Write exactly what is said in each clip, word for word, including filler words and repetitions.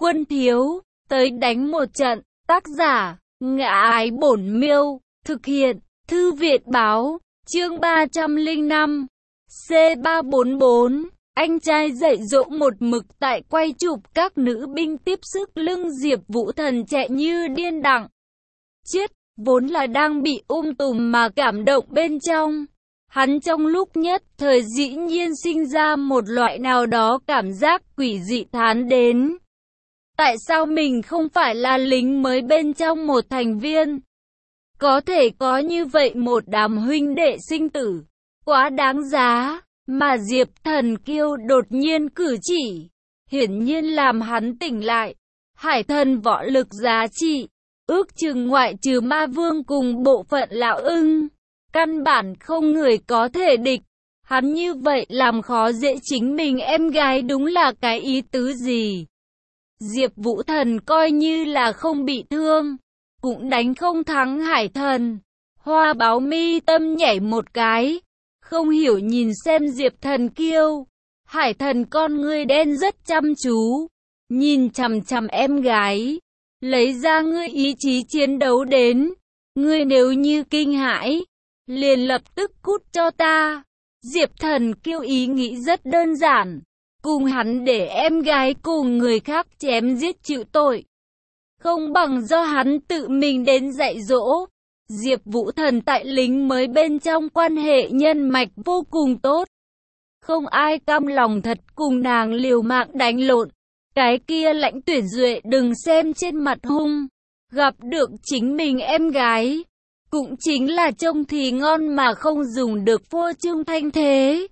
quân thiếu, tới đánh một trận. Tác giả, Ngã Ái Bổn Miêu, thực hiện, Thư Viện Báo, chương ba trăm lẻ năm, C ba bốn bốn. Anh trai dạy dỗ một mực tại quay chụp các nữ binh tiếp sức lưng Diệp Vũ Thần chạy như điên đặng. Chết, vốn là đang bị um tùm mà cảm động bên trong. Hắn trong lúc nhất thời dĩ nhiên sinh ra một loại nào đó cảm giác quỷ dị thán đến. Tại sao mình không phải là lính mới bên trong một thành viên? Có thể có như vậy một đám huynh đệ sinh tử, quá đáng giá. Mà Diệp Thần Kiêu đột nhiên cử chỉ, hiển nhiên làm hắn tỉnh lại. Hải thần võ lực giá trị, ước chừng ngoại trừ ma vương cùng bộ phận lão ưng, căn bản không người có thể địch. Hắn như vậy làm khó dễ chính mình em gái đúng là cái ý tứ gì? Diệp Vũ Thần coi như là không bị thương, cũng đánh không thắng hải thần. Hoa Báo mi tâm nhảy một cái, không hiểu nhìn xem Diệp Thần Kiêu. Hải thần con ngươi đen rất chăm chú, nhìn chằm chằm em gái. Lấy ra ngươi ý chí chiến đấu đến. Ngươi nếu như kinh hãi, liền lập tức cút cho ta. Diệp Thần Kiêu ý nghĩ rất đơn giản. Cùng hắn để em gái cùng người khác chém giết chịu tội, không bằng do hắn tự mình đến dạy dỗ. Diệp Vũ Thần tại lính mới bên trong quan hệ nhân mạch vô cùng tốt. Không ai cam lòng thật cùng nàng liều mạng đánh lộn. Cái kia Lãnh Tuyển Duệ đừng xem trên mặt hung, gặp được chính mình em gái, cũng chính là trông thì ngon mà không dùng được phô trương thanh thế.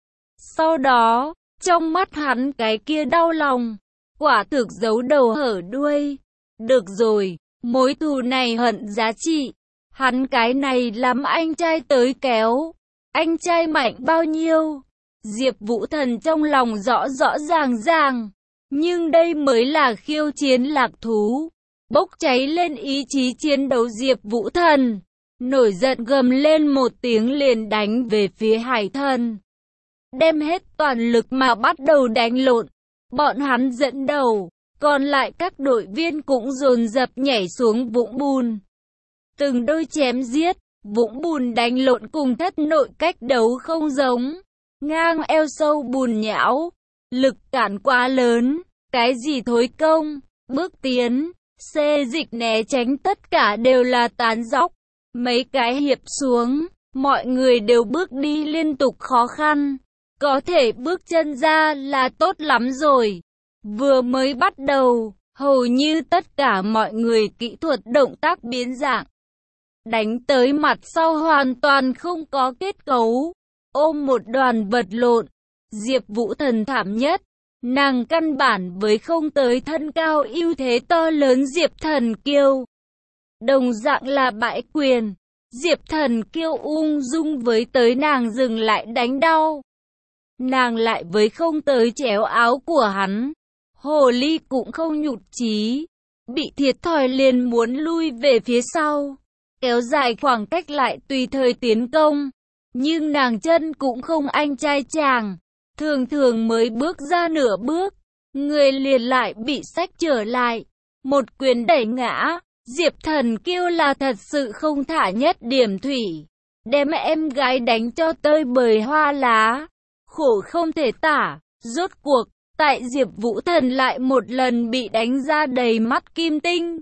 Sau đó, trong mắt hắn cái kia đau lòng, quả thực giấu đầu hở đuôi. Được rồi, mối thù này hận giá trị. Hắn cái này làm anh trai tới kéo. Anh trai mạnh bao nhiêu? Diệp Vũ Thần trong lòng rõ rõ ràng ràng. Nhưng đây mới là khiêu chiến lạc thú. Bốc cháy lên ý chí chiến đấu Diệp Vũ Thần, nổi giận gầm lên một tiếng liền đánh về phía hải thần. Đem hết toàn lực mà bắt đầu đánh lộn. Bọn hắn dẫn đầu, còn lại các đội viên cũng dồn dập nhảy xuống vũng bùn. Từng đôi chém giết, vũng bùn đánh lộn cùng thất nội cách đấu không giống. Ngang eo sâu bùn nhão, lực cản quá lớn, cái gì thối công, bước tiến, xê dịch né tránh tất cả đều là tán dóc. Mấy cái hiệp xuống, mọi người đều bước đi liên tục khó khăn. Có thể bước chân ra là tốt lắm rồi. Vừa mới bắt đầu, hầu như tất cả mọi người kỹ thuật động tác biến dạng. Đánh tới mặt sau hoàn toàn không có kết cấu, ôm một đoàn vật lộn. Diệp Vũ Thần thảm nhất, nàng căn bản với không tới thân cao ưu thế to lớn Diệp Thần Kiêu. Đồng dạng là bãi quyền, Diệp Thần Kiêu ung dung với tới nàng dừng lại đánh đau. Nàng lại với không tới chéo áo của hắn. Hồ ly cũng không nhụt chí, bị thiệt thòi liền muốn lui về phía sau, kéo dài khoảng cách lại tùy thời tiến công. Nhưng nàng chân cũng không anh trai chàng, thường thường mới bước ra nửa bước, người liền lại bị xách trở lại, một quyền đẩy ngã. Diệp Thần Kiêu là thật sự không thả nhất điểm thủy, đem em gái đánh cho tơi bời hoa lá, khổ không thể tả. Rốt cuộc, tại Diệp Vũ Thần lại một lần bị đánh ra đầy mắt kim tinh,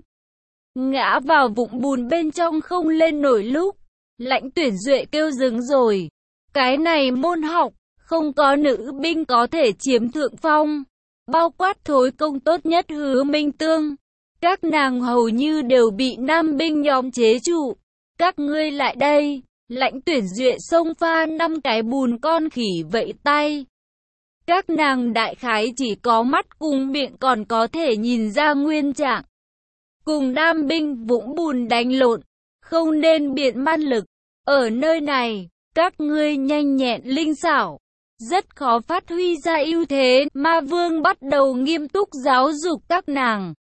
ngã vào vũng bùn bên trong không lên nổi lúc, Lãnh Tuyển Duệ kêu dừng rồi. Cái này môn học, không có nữ binh có thể chiếm thượng phong, bao quát thối công tốt nhất Hứa Minh Tương. Các nàng hầu như đều bị nam binh nhóm chế trụ. Các ngươi lại đây. Lãnh Tuyển Duệ xông pha năm cái bùn con khỉ vẫy tay. Các nàng đại khái chỉ có mắt cùng miệng còn có thể nhìn ra nguyên trạng. Cùng nam binh vũng bùn đánh lộn, không nên biện man lực. Ở nơi này, các ngươi nhanh nhẹn linh xảo, rất khó phát huy ra ưu thế. Ma Vương bắt đầu nghiêm túc giáo dục các nàng.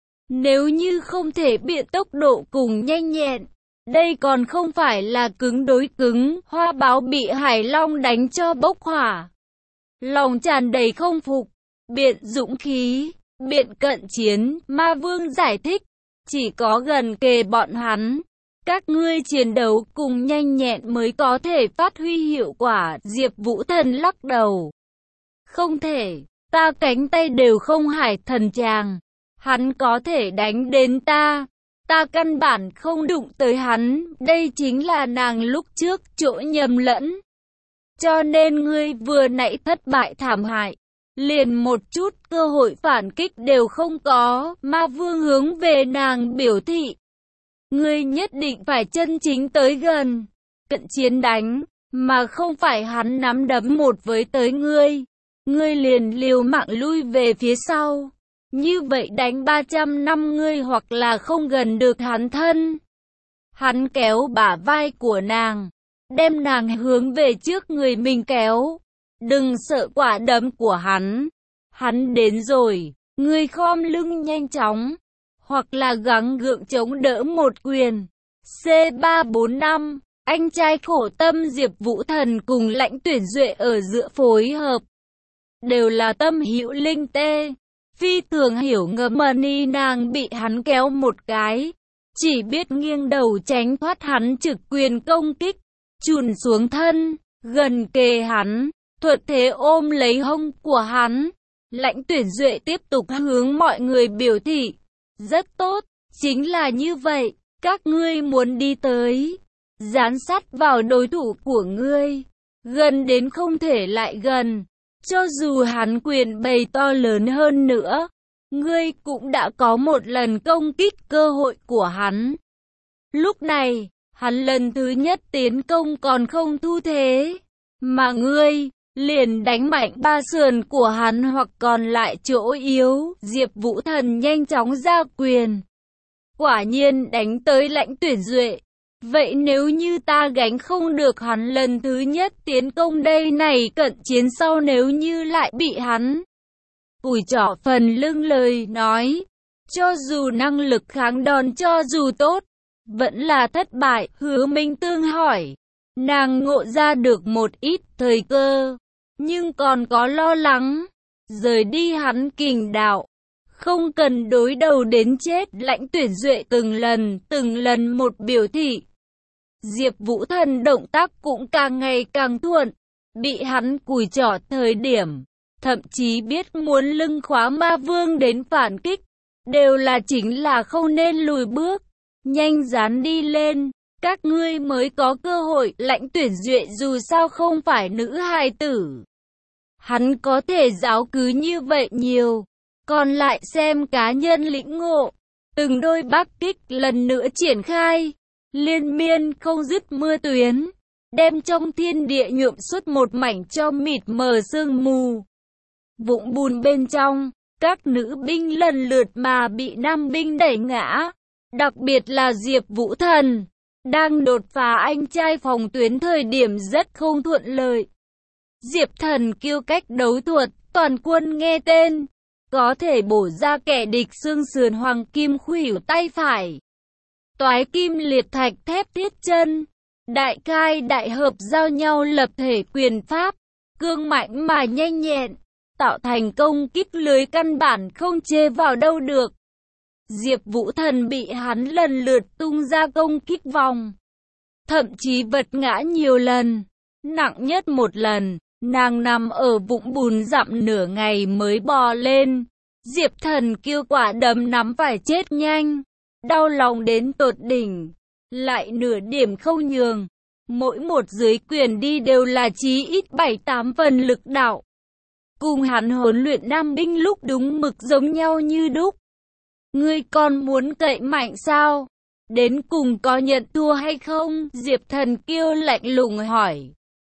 Nếu như không thể biện tốc độ cùng nhanh nhẹn, đây còn không phải là cứng đối cứng. Hoa Báo bị Hải Long đánh cho bốc hỏa, lòng tràn đầy không phục, biện dũng khí, Biện cận chiến, Ma Vương giải thích, chỉ có gần kề bọn hắn, các ngươi chiến đấu cùng nhanh nhẹn mới có thể phát huy hiệu quả. Diệp Vũ Thần lắc đầu. Không thể, ta cánh tay đều không hải thần tràng. Hắn có thể đánh đến ta. Ta căn bản không đụng tới hắn. Đây chính là nàng lúc trước chỗ nhầm lẫn. Cho nên ngươi vừa nãy thất bại thảm hại. Liền một chút cơ hội phản kích đều không có. Ma Vương hướng về nàng biểu thị. Ngươi nhất định phải chân chính tới gần. Cận chiến đánh. Mà không phải hắn nắm đấm một với tới ngươi. Ngươi liền liều mạng lui về phía sau. Như vậy đánh ba trăm năm ngươi hoặc là không gần được hắn thân. Hắn kéo bả vai của nàng. Đem nàng hướng về trước người mình kéo. Đừng sợ quả đấm của hắn. Hắn đến rồi. Ngươi khom lưng nhanh chóng. Hoặc là gắng gượng chống đỡ một quyền. C ba bốn năm. Anh trai khổ tâm Diệp Vũ Thần cùng Lãnh Tuyển Duệ ở giữa phối hợp. Đều là tâm hữu linh tê. Phi thường hiểu ngầm mani nàng bị hắn kéo một cái. Chỉ biết nghiêng đầu tránh thoát hắn trực quyền công kích. Chùn xuống thân. Gần kề hắn. Thuận thế ôm lấy hông của hắn. Lãnh Tuyển Duệ tiếp tục hướng mọi người biểu thị. Rất tốt. Chính là như vậy. Các ngươi muốn đi tới. Dán sát vào đối thủ của ngươi. Gần đến không thể lại gần. Cho dù hắn quyền bày to lớn hơn nữa, ngươi cũng đã có một lần công kích cơ hội của hắn. Lúc này, hắn lần thứ nhất tiến công còn không thu thế, mà ngươi liền đánh mạnh ba sườn của hắn hoặc còn lại chỗ yếu. Diệp Vũ Thần nhanh chóng ra quyền. Quả nhiên đánh tới Lãnh Tuyển Duệ. Vậy nếu như ta gánh không được hắn lần thứ nhất tiến công đây này cận chiến sau nếu như lại bị hắn ủi trỏ phần lưng lời nói. Cho dù năng lực kháng đòn cho dù tốt, vẫn là thất bại. Hứa Minh Tương hỏi. Nàng ngộ ra được một ít thời cơ, nhưng còn có lo lắng. Rời đi hắn kình đạo. Không cần đối đầu đến chết. Lãnh Tuyển Duệ từng lần, từng lần một biểu thị. Diệp Vũ Thần động tác cũng càng ngày càng thuận. Bị hắn cùi trỏ thời điểm. Thậm chí biết muốn lưng khóa Ma Vương đến phản kích. Đều là chính là không nên lùi bước. Nhanh dán đi lên. Các ngươi mới có cơ hội. Lãnh Tuyển Duệ dù sao không phải nữ hài tử. Hắn có thể giáo cứ như vậy nhiều. Còn lại xem cá nhân lĩnh ngộ. Từng đôi bắc kích lần nữa triển khai. Liên miên không dứt mưa tuyến. Đem trong thiên địa nhuộm suốt một mảnh cho mịt mờ sương mù. Vũng bùn bên trong. Các nữ binh lần lượt mà bị nam binh đẩy ngã. Đặc biệt là Diệp Vũ Thần. Đang đột phá anh trai phòng tuyến thời điểm rất không thuận lợi. Diệp Thần kiêu cách đấu thuật. Toàn quân nghe tên. Có thể bổ ra kẻ địch xương sườn hoàng kim khuỷu tay phải. Toái kim liệt thạch thép thiết chân. Đại khai đại hợp giao nhau lập thể quyền pháp. Cương mạnh mà nhanh nhẹn. Tạo thành công kích lưới căn bản không chê vào đâu được. Diệp Vũ Thần bị hắn lần lượt tung ra công kích vòng. Thậm chí vật ngã nhiều lần. Nặng nhất một lần. Nàng nằm ở vũng bùn dặm nửa ngày mới bò lên. Diệp Thần kiêu quả đấm nắm phải chết nhanh. Đau lòng đến tột đỉnh. Lại nửa điểm không nhường. Mỗi một dưới quyền đi đều là chí ít bảy tám phần lực đạo. Cùng hắn huấn luyện nam binh lúc đúng mực giống nhau như đúc. Ngươi còn muốn cậy mạnh sao? Đến cùng có nhận thua hay không? Diệp Thần kiêu lạnh lùng hỏi.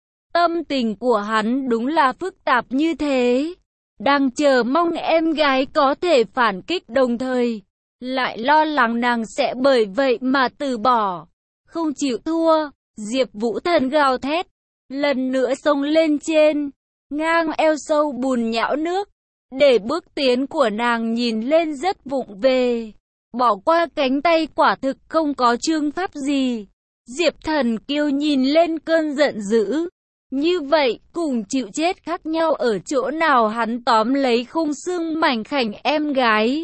Tâm tình của hắn đúng là phức tạp như thế. Đang chờ mong em gái có thể phản kích đồng thời. Lại lo lắng nàng sẽ bởi vậy mà từ bỏ. Không chịu thua. Diệp Vũ Thần gào thét. Lần nữa xông lên trên. Ngang eo sâu bùn nhão nước. Để bước tiến của nàng nhìn lên rất vụng về. Bỏ qua cánh tay quả thực không có chương pháp gì. Diệp Thần kiêu nhìn lên cơn giận dữ. Như vậy, cùng chịu chết khác nhau ở chỗ nào? Hắn tóm lấy khung xương mảnh khảnh em gái.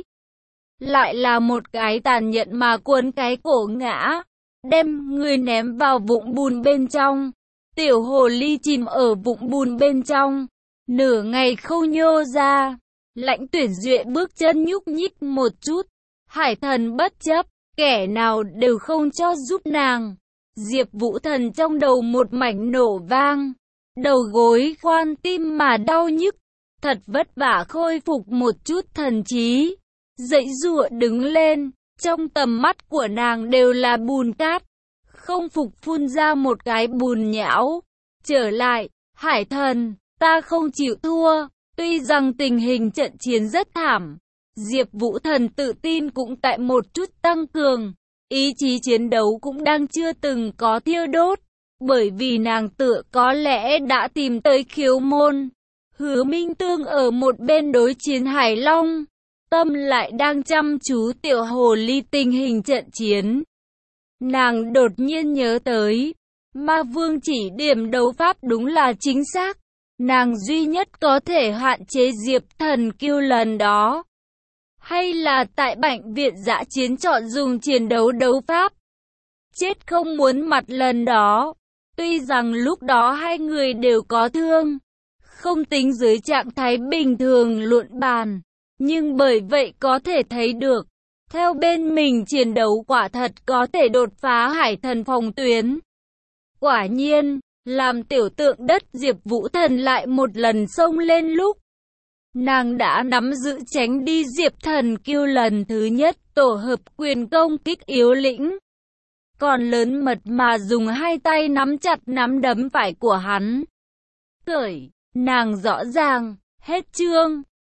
Lại là một cái tàn nhẫn mà cuốn cái cổ ngã, đem người ném vào vũng bùn bên trong. Tiểu hồ ly chìm ở vũng bùn bên trong, nửa ngày không nhô ra. Lãnh Tuyển Duệ bước chân nhúc nhích một chút. Hải Thần bất chấp, kẻ nào đều không cho giúp nàng. Diệp Vũ Thần trong đầu một mảnh nổ vang, đầu gối khoan tim mà đau nhức, thật vất vả khôi phục một chút thần trí, dãy giụa đứng lên, trong tầm mắt của nàng đều là bùn cát, không phục phun ra một cái bùn nhão. Trở lại, Hải Thần, ta không chịu thua, tuy rằng tình hình trận chiến rất thảm, Diệp Vũ Thần tự tin cũng tại một chút tăng cường. Ý chí chiến đấu cũng đang chưa từng có thiêu đốt, bởi vì nàng tựa có lẽ đã tìm tới khiếu môn. Hứa Minh Tương ở một bên đối chiến Hải Long, tâm lại đang chăm chú tiểu hồ ly tình hình trận chiến. Nàng đột nhiên nhớ tới, Ma Vương chỉ điểm đấu pháp đúng là chính xác, nàng duy nhất có thể hạn chế Diệp Thần Kiêu lần đó. Hay là tại bệnh viện dã chiến chọn dùng chiến đấu đấu pháp. Chết không muốn mặt lần đó. Tuy rằng lúc đó hai người đều có thương, không tính dưới trạng thái bình thường luận bàn, nhưng bởi vậy có thể thấy được, theo bên mình chiến đấu quả thật có thể đột phá Hải Thần phòng tuyến. Quả nhiên, làm tiểu tượng đất Diệp Vũ Thần lại một lần xông lên lúc nàng đã nắm giữ tránh đi Diệp Thần Kiêu lần thứ nhất tổ hợp quyền công kích yếu lĩnh. Còn lớn mật mà dùng hai tay nắm chặt nắm đấm phải của hắn. Cởi, nàng rõ ràng, hết chương.